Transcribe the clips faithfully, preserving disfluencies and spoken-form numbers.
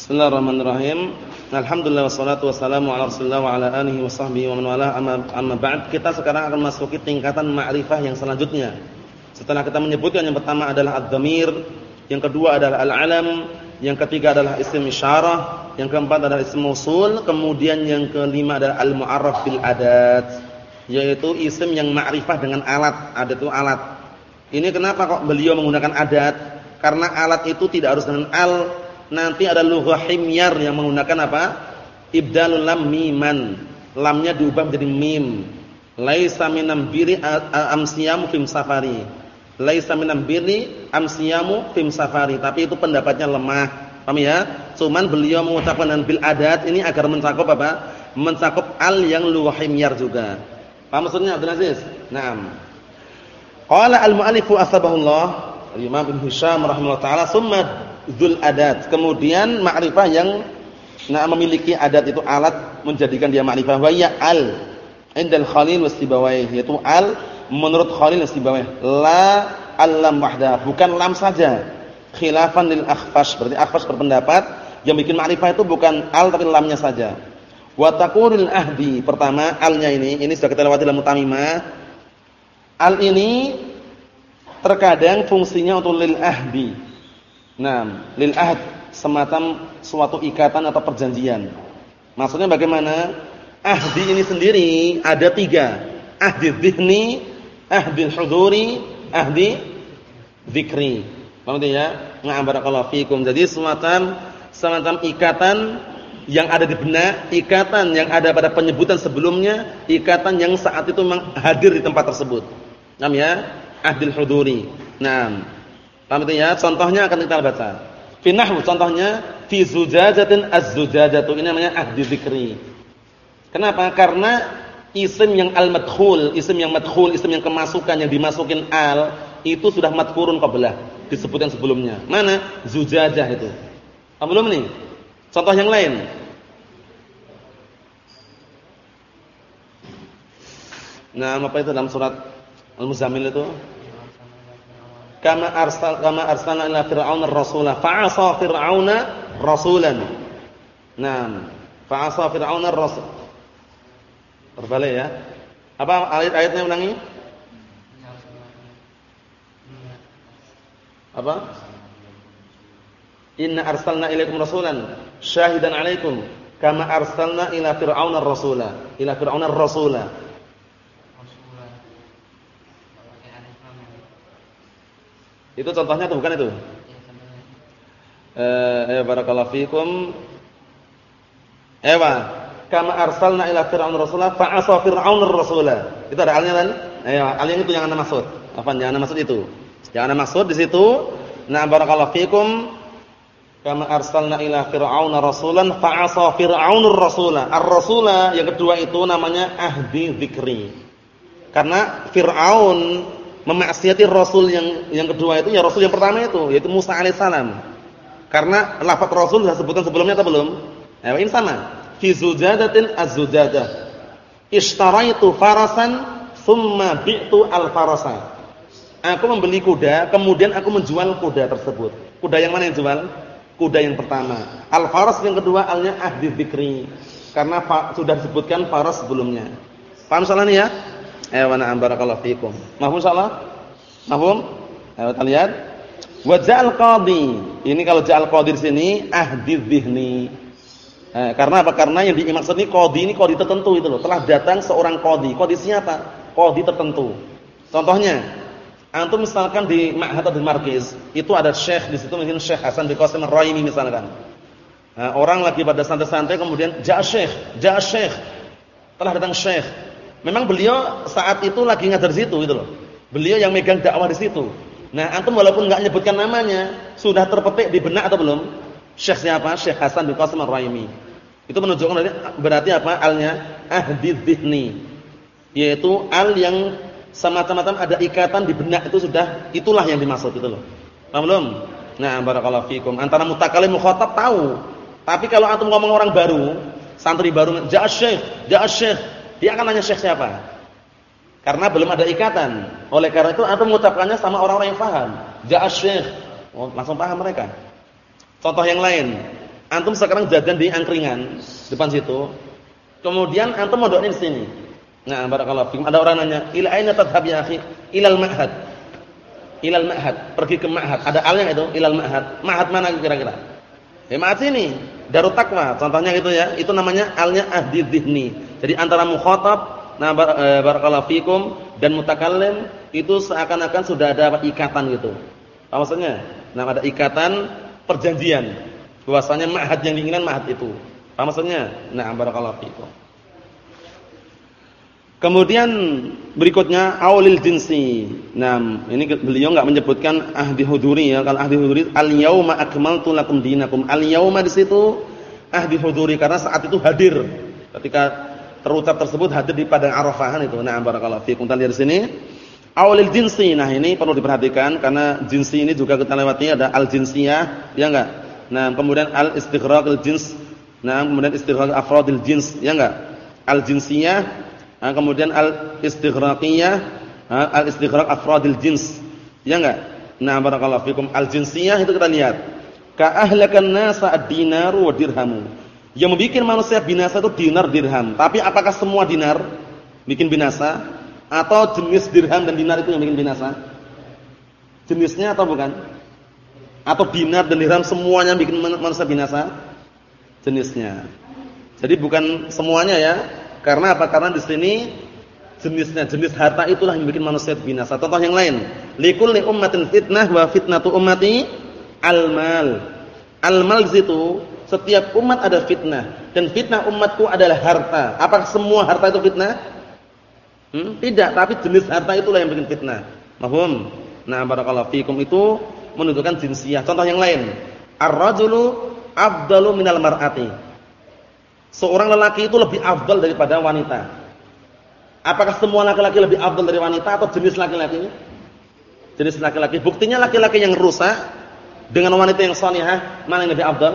Bismillahirrahmanirrahim. Alhamdulillah wassalatu wassalamu ala Rasulillah wa ala alihi wa sahbihi wa man walah. Amma, amma ba'd. Kita sekarang akan masuki tingkatan ma'rifah yang selanjutnya. Setelah kita menyebutkan yang pertama adalah ad-dhamir, yang kedua adalah al-alam, yang ketiga adalah isim isyarah, yang keempat adalah isim mausul, kemudian yang kelima adalah al-mu'arraf bil adat, yaitu isim yang ma'rifah dengan alat. Adat itu alat. Ini kenapa kok beliau menggunakan adat? Karena alat itu tidak harus dengan al. Nanti ada lughah himyar yang menggunakan apa? Ibdalul lam miman. Lamnya diubah menjadi mim. Laisa minam biri amsiyamu fim safari. Laisa minam biri amsiyamu fim safari. Tapi itu pendapatnya lemah. Paham ya? Cuman beliau mengucapkan dengan bil adat ini agar mencakup apa? Mencakup al yang lughah himyar juga. Paham maksudnya Abdul Aziz? Naam. Qala al-mu'allifu asbahullah, Imam Ibnu Hisham rahimahullah taala, summa dzul adat. Kemudian ma'rifah yang nah, memiliki adat itu alat menjadikan dia ma'rifah. Wa ya al indal Khalil wastibawai, yaitu al menurut Khalil wastibawai. La al-lam wahda, bukan lam saja. Khilafan lil Akhfash, berarti Akhfash berpendapat yang bikin ma'rifah itu bukan al tapi lamnya saja. Wa taqulul ahdi, pertama alnya ini ini sudah kita lewati dalam mutamimah. Al ini terkadang fungsinya untuk lil ahdi. Nah, lil ahd, semacam suatu ikatan atau perjanjian. Maksudnya bagaimana? Ahdi ini sendiri ada tiga. Ahdi dzihni, ahdi huduri, ahdi dzikri. Paham ya? Na'am barakallahu fikum. Jadi semacam semacam ikatan yang ada di benak, ikatan yang ada pada penyebutan sebelumnya, ikatan yang saat itu memang hadir di tempat tersebut. Paham ya? Ahdil huduri. Naam. Paham ya? Contohnya akan kita baca. Fi nahwu, contohnya fi zujajatin az-zujajatu, ini namanya ahdi dzikri. Kenapa? Karena isim yang al-madkhul, isim yang madkhul, isim yang kemasukan yang dimasukin al itu sudah madkurun qablah, disebutkan sebelumnya. Mana? Zujajah itu. Paham belum nih? Contoh yang lain. Nah, apa itu dalam surat Al-Muzammil itu? Kama arsal kama arsalna ila fir'auna ar-rasula fa'asa fir'auna rasulan. Naam, fa'asa fir'auna ar-rasul. Terbalik ya. Apa ayat-ayatnya ulangi? Apa? Inna arsalna ilaikum rasulan syahidan 'alaikum kama arsalna ila fir'auna ar-rasula. Ila fir'auna ar-rasula. Itu contohnya atau bukan itu? Eh, ya barakallahu fikum. Ewa, kama arsalna ila fir'auna rasula fa'asa fir'auna rasula. Itu ada alnya kan? Ayo, al yang itu yang Anda maksud. Apa yang Anda maksud itu? Yang Anda maksud di situ, na barakallahu fikum, kama arsalna ila fir'auna rasulan fa'asa fir'aunur rasula. Ar-rasula yang kedua itu namanya ahdi dzikri. Karena Fir'aun memaksiati Rasul yang yang kedua itu ya Rasul yang pertama itu yaitu Musa alaihissalam. Karena lafaz Rasul sudah sebutkan sebelumnya atau belum? Ya, ini sama. Fi zujadatin az-zujadah. Ishtaraitu farasan thumma bi'tu al-farasa. Aku membeli kuda, kemudian aku menjual kuda tersebut. Kuda yang mana yang jual? Kuda yang pertama. Al-faras yang kedua alnya ahdi dzikri. Karena sudah disebutkan faras sebelumnya. Paham soal ini ya? Eh wa na'am barakallahu fikum. Mahfum insyaallah? Mahfum? Ayo kita lihat. Wa ja'al qadhi. Ini kalau ja'al qadhi di sini ahdi dzihni. Eh, karena apa? Karena yang dimaksud ini qadhi ini qadhi tertentu itu loh. Telah datang seorang qadhi. Qadhi siapa? Qadhi tertentu. Contohnya, antum misalkan di Ma'had atau di Markiz, itu ada syekh di situ mungkin Syekh Hasan bin Qasim Ar-Raimi misalkan. Nah, orang lagi pada santai-santai kemudian ja'a syekh, ja'a syekh. Telah datang syekh. Memang beliau saat itu lagi ngajar di situ gitu loh. Beliau yang megang dakwah di situ. Nah, antum walaupun enggak nyebutkan namanya, sudah terpetik di benak atau belum? Syekh siapa? Syekh Hasan bin Qasim Ar-Raimi. Itu menunjukkan berarti, berarti apa? Alnya ahdi dzihni. Yaitu al yang semacam-macam ada ikatan di benak itu sudah itulah yang dimaksud itu loh. Paham belum? Nah, barakallahu fikum. Antara mutakallim mukhatab tahu. Tapi kalau antum ngomong orang baru, santri baru, ja'a syekh, ja'a syekh, dia akan nanya syekh siapa? Karena belum ada ikatan. Oleh karena itu antum mengucapkannya sama orang-orang yang paham. Ja'a syekh. Oh, langsung paham mereka. Contoh yang lain. Antum sekarang jajan di angkringan depan situ. Kemudian antum mondoknya di sini. Nah, barakallahu fikum. Ada orang nanya, "Ila aina tadhhab ya akhi?" "Ilal ma'had." Ilal ma'had, pergi ke ma'had. Ada alnya itu, ilal ma'had. Ma'had mana kira-kira? Ya ma'had sini, Darut Taqwa. Contohnya gitu ya. Itu namanya alnya ahdi dzihni. Jadi antara mukhatab, nah barakallahu fikum, dan mutakallim itu seakan-akan sudah ada ikatan gitu. Apa maksudnya? Nah, ada ikatan perjanjian. Bahwasanya ma'had yang diinginkan ma'had itu. Apa maksudnya? Nah, barakallahu fikum. Kemudian berikutnya aulil jinsi. Nah, ini beliau enggak menyebutkan ahdi huduri ya. Kalau ahdi huduri al-yauma akmaltu lakum dinakum. Al-yauma di situ ahdi huduri karena saat itu hadir. Ketika terucap tersebut hadir di padang Arafahan itu. Nah, barakallahu fikum. Kita lihat di sini. Aulil jinsi. Nah, ini perlu diperhatikan karena jinsi ini juga kita lewati ada al-jinsiyah, ya enggak? Nah, kemudian al-istighraqil jins. Nah, kemudian istighraq afradil jins, ya enggak? Al-jinsiyah, nah, kemudian al-istighraqiyah, al-istighraq afradil jins. Ya enggak? Nah, barakallahu fikum. Al-jinsiyah itu kita lihat. Ka ahlakan nasa ad-dinaru wa dirhamu. Yang membuat manusia binasa itu dinar dirham. Tapi apakah semua dinar bikin binasa atau jenis dirham dan dinar itu yang bikin binasa? Jenisnya atau bukan? Atau dinar dan dirham semuanya bikin manusia binasa? Jenisnya. Jadi bukan semuanya ya. Karena apa? Karena di sini jenisnya, jenis harta itulah yang bikin manusia binasa. Contoh yang lain, likulli ummatin fitnah wa fitnatu ummati al-mal. Al-mal itu setiap umat ada fitnah dan fitnah umatku adalah harta. Apakah semua harta itu fitnah? Hmm? Tidak, tapi jenis harta itulah yang bikin fitnah. Mahum? Nah, barakallahu fikum itu menunjukkan jinsiyah. Contoh yang lain, ar-rajulu afdalu minal mar'ati. Seorang lelaki itu lebih afdal daripada wanita. Apakah semua laki-laki lebih afdal dari wanita atau jenis laki-laki? Jenis laki-laki. Buktinya laki-laki yang rusak dengan wanita yang salihah, mana yang lebih afdal?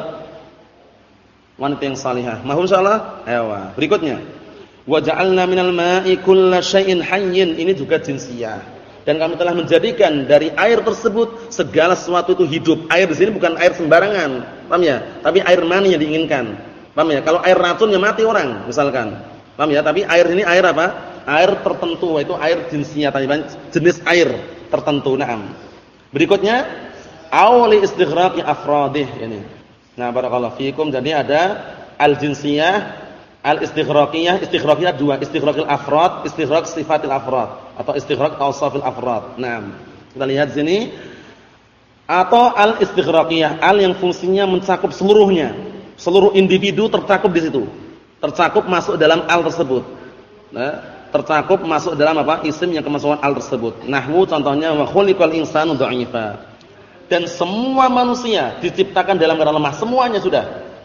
Wanita yang salihah. Mahum insyaallah? Ewa. Berikutnya, wa ja'alna minal ma'i kulla syai'in hayyin. Ini juga jinsiyah. Dan kami telah menjadikan dari air tersebut segala sesuatu itu hidup. Air di sini bukan air sembarangan, paham ya? Tapi air mani yang diinginkan. Paham ya? Kalau air racun ya mati orang, misalkan. Paham ya? Tapi air ini air apa? Air tertentu, itu air jinsiyah, jenis air tertentu. Naam. Berikutnya, auli istighraqi afradih ini. Nah, barakallahu fikum. Jadi ada al-jinsiyah, al-istighraqiyah, istighraqiyah dua, istighraqil afrad, istighraq sifatil afrad atau istighraq awsafil afrad. Naam. Kita lihat sini. Atau al-istighraqiyah, al yang fungsinya mencakup seluruhnya. Seluruh individu tercakup di situ. Tercakup masuk dalam al tersebut. Nah, tercakup masuk dalam apa? Isim yang kemasukan al tersebut. Nahwu contohnya wa khuliqal insanu dha'ifa. Dan semua manusia diciptakan dalam keadaan lemah, semuanya sudah.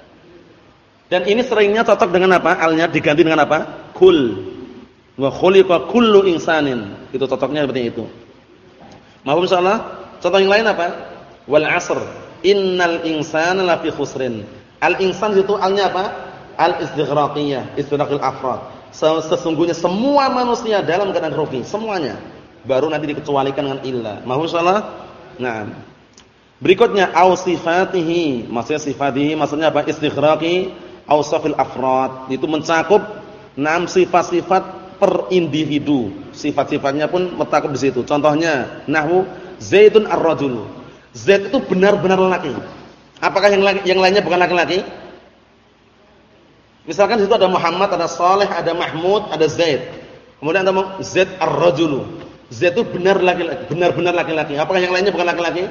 Dan ini seringnya cocok dengan apa? Alnya diganti dengan apa? Kul. Wa khuliqa kullu insanin. Itu cocoknya seperti itu. Mahum insyaallah. Contoh yang lain apa? Wal 'asr. Innal insana lafi khusrin. Al-insan itu alnya apa? Al-istighraqiyah, istighraqil afrad. Sesungguhnya semua manusia dalam keadaan rugi, semuanya. Baru nanti dikecualikan dengan illa. Mahum insyaallah. Nah. Berikutnya ausifatihi, maksudnya sifatihi maksudnya apa? Istighraqi awsafil afrad. Itu mencakup enam sifat-sifat per individu. Sifat-sifatnya pun mencakup di situ. Contohnya nahwu Zaidun ar-rajul. Zaid itu benar-benar laki. Apakah yang laki, yang lainnya bukan laki-laki? Misalkan di situ ada Muhammad, ada Saleh, ada Mahmud, ada Zaid. Kemudian ada Zaid ar-rajul. Zaid itu benar laki-laki, benar-benar laki-laki. Apakah yang lainnya bukan laki-laki?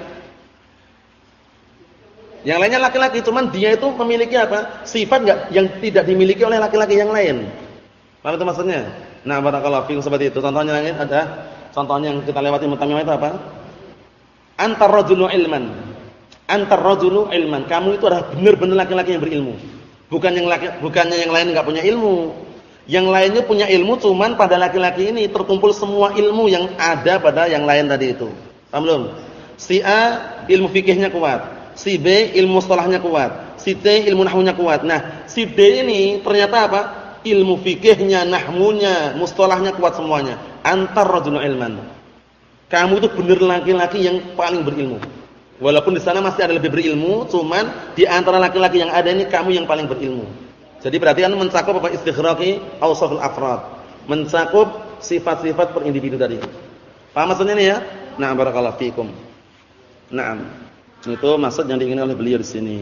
Yang lainnya laki-laki, cuman dia itu memiliki apa? Sifat enggak yang tidak dimiliki oleh laki-laki yang lain. Paham itu maksudnya? Nah, barakallahu fiikum seperti itu. Contohnya lain ada, contohnya yang kita lewati mutamimah itu apa? Antar rajulu ilman. Antar rajulu ilman. Kamu itu adalah benar-benar laki-laki yang berilmu. Bukan yang laki, bukannya yang lain enggak punya ilmu. Yang lainnya punya ilmu, cuman pada laki-laki ini terkumpul semua ilmu yang ada pada yang lain tadi itu. Paham belum? Si A ilmu fikihnya kuat. Si B ilmu mustalahnya kuat, si D ilmu nahwunya kuat. Nah, si D ini ternyata apa? Ilmu fikihnya, nahwunya, mustalahnya kuat semuanya. Antar rajul ilman. Kamu itu benar laki-laki yang paling berilmu. Walaupun di sana masih ada lebih berilmu, cuman di antara laki-laki yang ada ini kamu yang paling berilmu. Jadi berarti kan mencakup apa istighraqi awsaful afrad, mencakup sifat-sifat per individu tadi. Paham maksudnya ini ya? Na'am barakallahu fikum. Na'am. Itu maksud yang diinginkan oleh beliau di sini.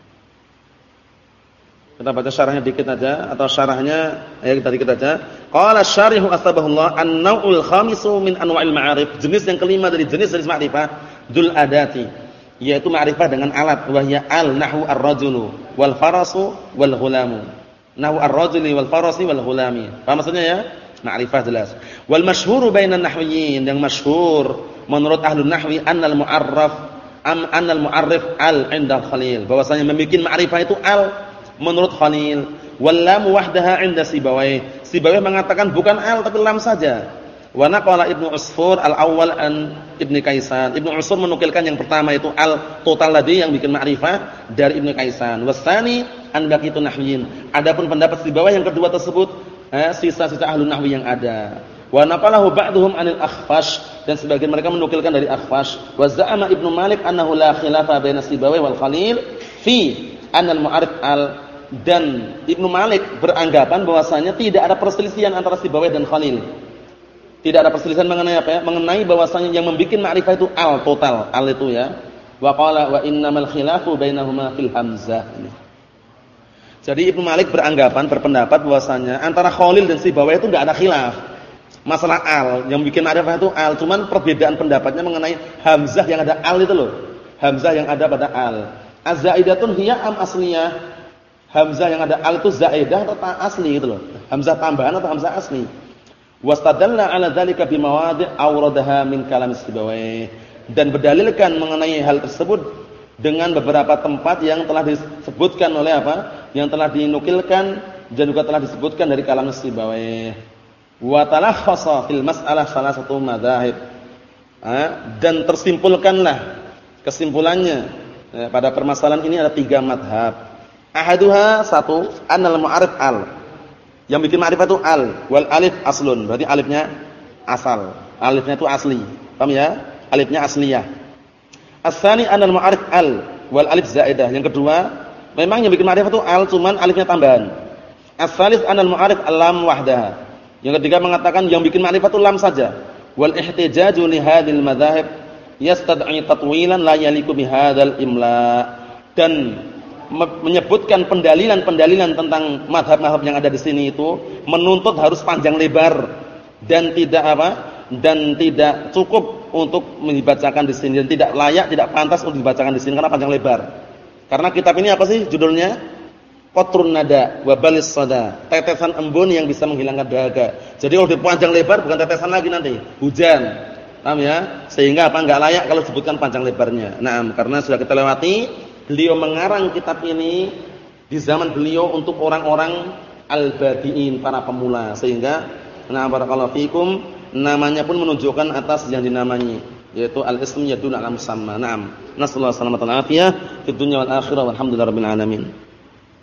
Kita baca syarahnya dikit aja atau syarahnya ya kita dikit aja. Qala syarihu asbahullah an-naw'ul khamisu min anwa'il ma'arif. Jenis yang kelima dari jenis-jenis ma'rifah dzul adati, yaitu ma'rifah dengan alat, wahya al nahwu ar-rajulu wal farasu wal ghulamu. Nahwu ar-rajuli wal farasi wal ghulami. Paham maksudnya ya? Ma'rifah jelas. Wal masyhuru bainan nahwiyyin, yang masyhur menurut ahlun nahwi annal mu'arraf am annal mu'arrif al 'inda al-khalil. Bahwasanya membikin ma'rifah itu al menurut Khalil, wallam wahdaha 'inda Sibawayh. Sibawayh mengatakan bukan al tapi lam saja. Wa naqala Ibnu Usfur al-awwal an Ibnu Kaisan. Ibnu Usfur menukilkan yang pertama itu al total tadi yang bikin ma'rifah dari Ibnu Kaisan. Wasani an baqitun nahwiyin. Adapun pendapat Sibawayh yang kedua tersebut eh, sisa-sisa ahlun nahwi yang ada. Wa naqalahu ba'dhum 'anil Akhfash, dan sebagian mereka menukilkan dari Akhfash. Wa za'ama Ibnu Malik annahu la khilafa baina Sibawayh wal Khalil fi anal mu'arif al. Dan Ibnu Malik beranggapan bahwasanya tidak ada perselisihan antara Sibawayh dan Khalil. Tidak ada perselisihan mengenai apa ya? Mengenai bahwasanya yang membuat ma'rifah itu al total, al itu ya. Wa qala wa innamal khilafu bainahuma fil hamzah. Jadi Ibnu Malik beranggapan berpendapat bahwasanya antara Khalil dan Sibawayh itu enggak ada khilaf. Masalah al, yang bikin ma'rifah itu al, cuman perbedaan pendapatnya mengenai hamzah yang ada al itu loh. Hamzah yang ada pada al. Az-zaidatun hiya am asliyah? Hamzah yang ada al itu zaidah atau asli gitu loh. Hamzah tambahan atau hamzah asli. Wastadalla 'ala dzalika bimawadhi' awradaha min kalam Sibawayh. Dan berdalilkan mengenai hal tersebut dengan beberapa tempat yang telah disebutkan oleh apa? Yang telah dinukilkan dan juga telah disebutkan dari kalam Sibawayh. Wa talakhasa fil mas'alah salah satu madzhab. Dan tersimpulkanlah kesimpulannya pada permasalahan ini ada tiga madhab. Ahaduha satu, annal mu'arif al. Yang bikin ma'rifah itu al, wal alif aslun. Berarti alifnya asal. Alifnya itu asli. Paham ya? Alifnya asliyah. As-tsani annal mu'arif al, wal alif zaidah. Yang kedua, memang yang bikin ma'rifah itu al, cuman alifnya tambahan. As-tsalits annal mu'arif al-lam wahdaha. Yang ketiga mengatakan yang bikin ma'rifah itu lam saja. Wal ihtijaju li hadzal madzahib yastad'i tatwilan la yaliku bi hadzal imla. Dan menyebutkan pendalilan-pendalilan tentang mazhab-mazhab yang ada di sini itu menuntut harus panjang lebar dan tidak apa? Dan tidak cukup untuk dibacakan di sini dan tidak layak, tidak pantas untuk dibacakan di sini karena panjang lebar. Karena kitab ini apa sih judulnya? Qatrun nada wa balis sada. Tetesan embun yang bisa menghilangkan dahaga. Jadi kalau dipanjang lebar bukan tetesan lagi nanti, hujan. Paham ya? Sehingga apa enggak layak kalau disebutkan panjang lebarnya. Nah, karena sudah kita lewati, beliau mengarang kitab ini di zaman beliau untuk orang-orang al-badiin, para pemula, sehingga nah barakallahu fikum namanya pun menunjukkan atas yang dinamai, yaitu al-ism yadun ala musamma. Naam. Nasallahu alaihi wasallam fid dunya wal akhirah walhamdulillahirabbil alamin.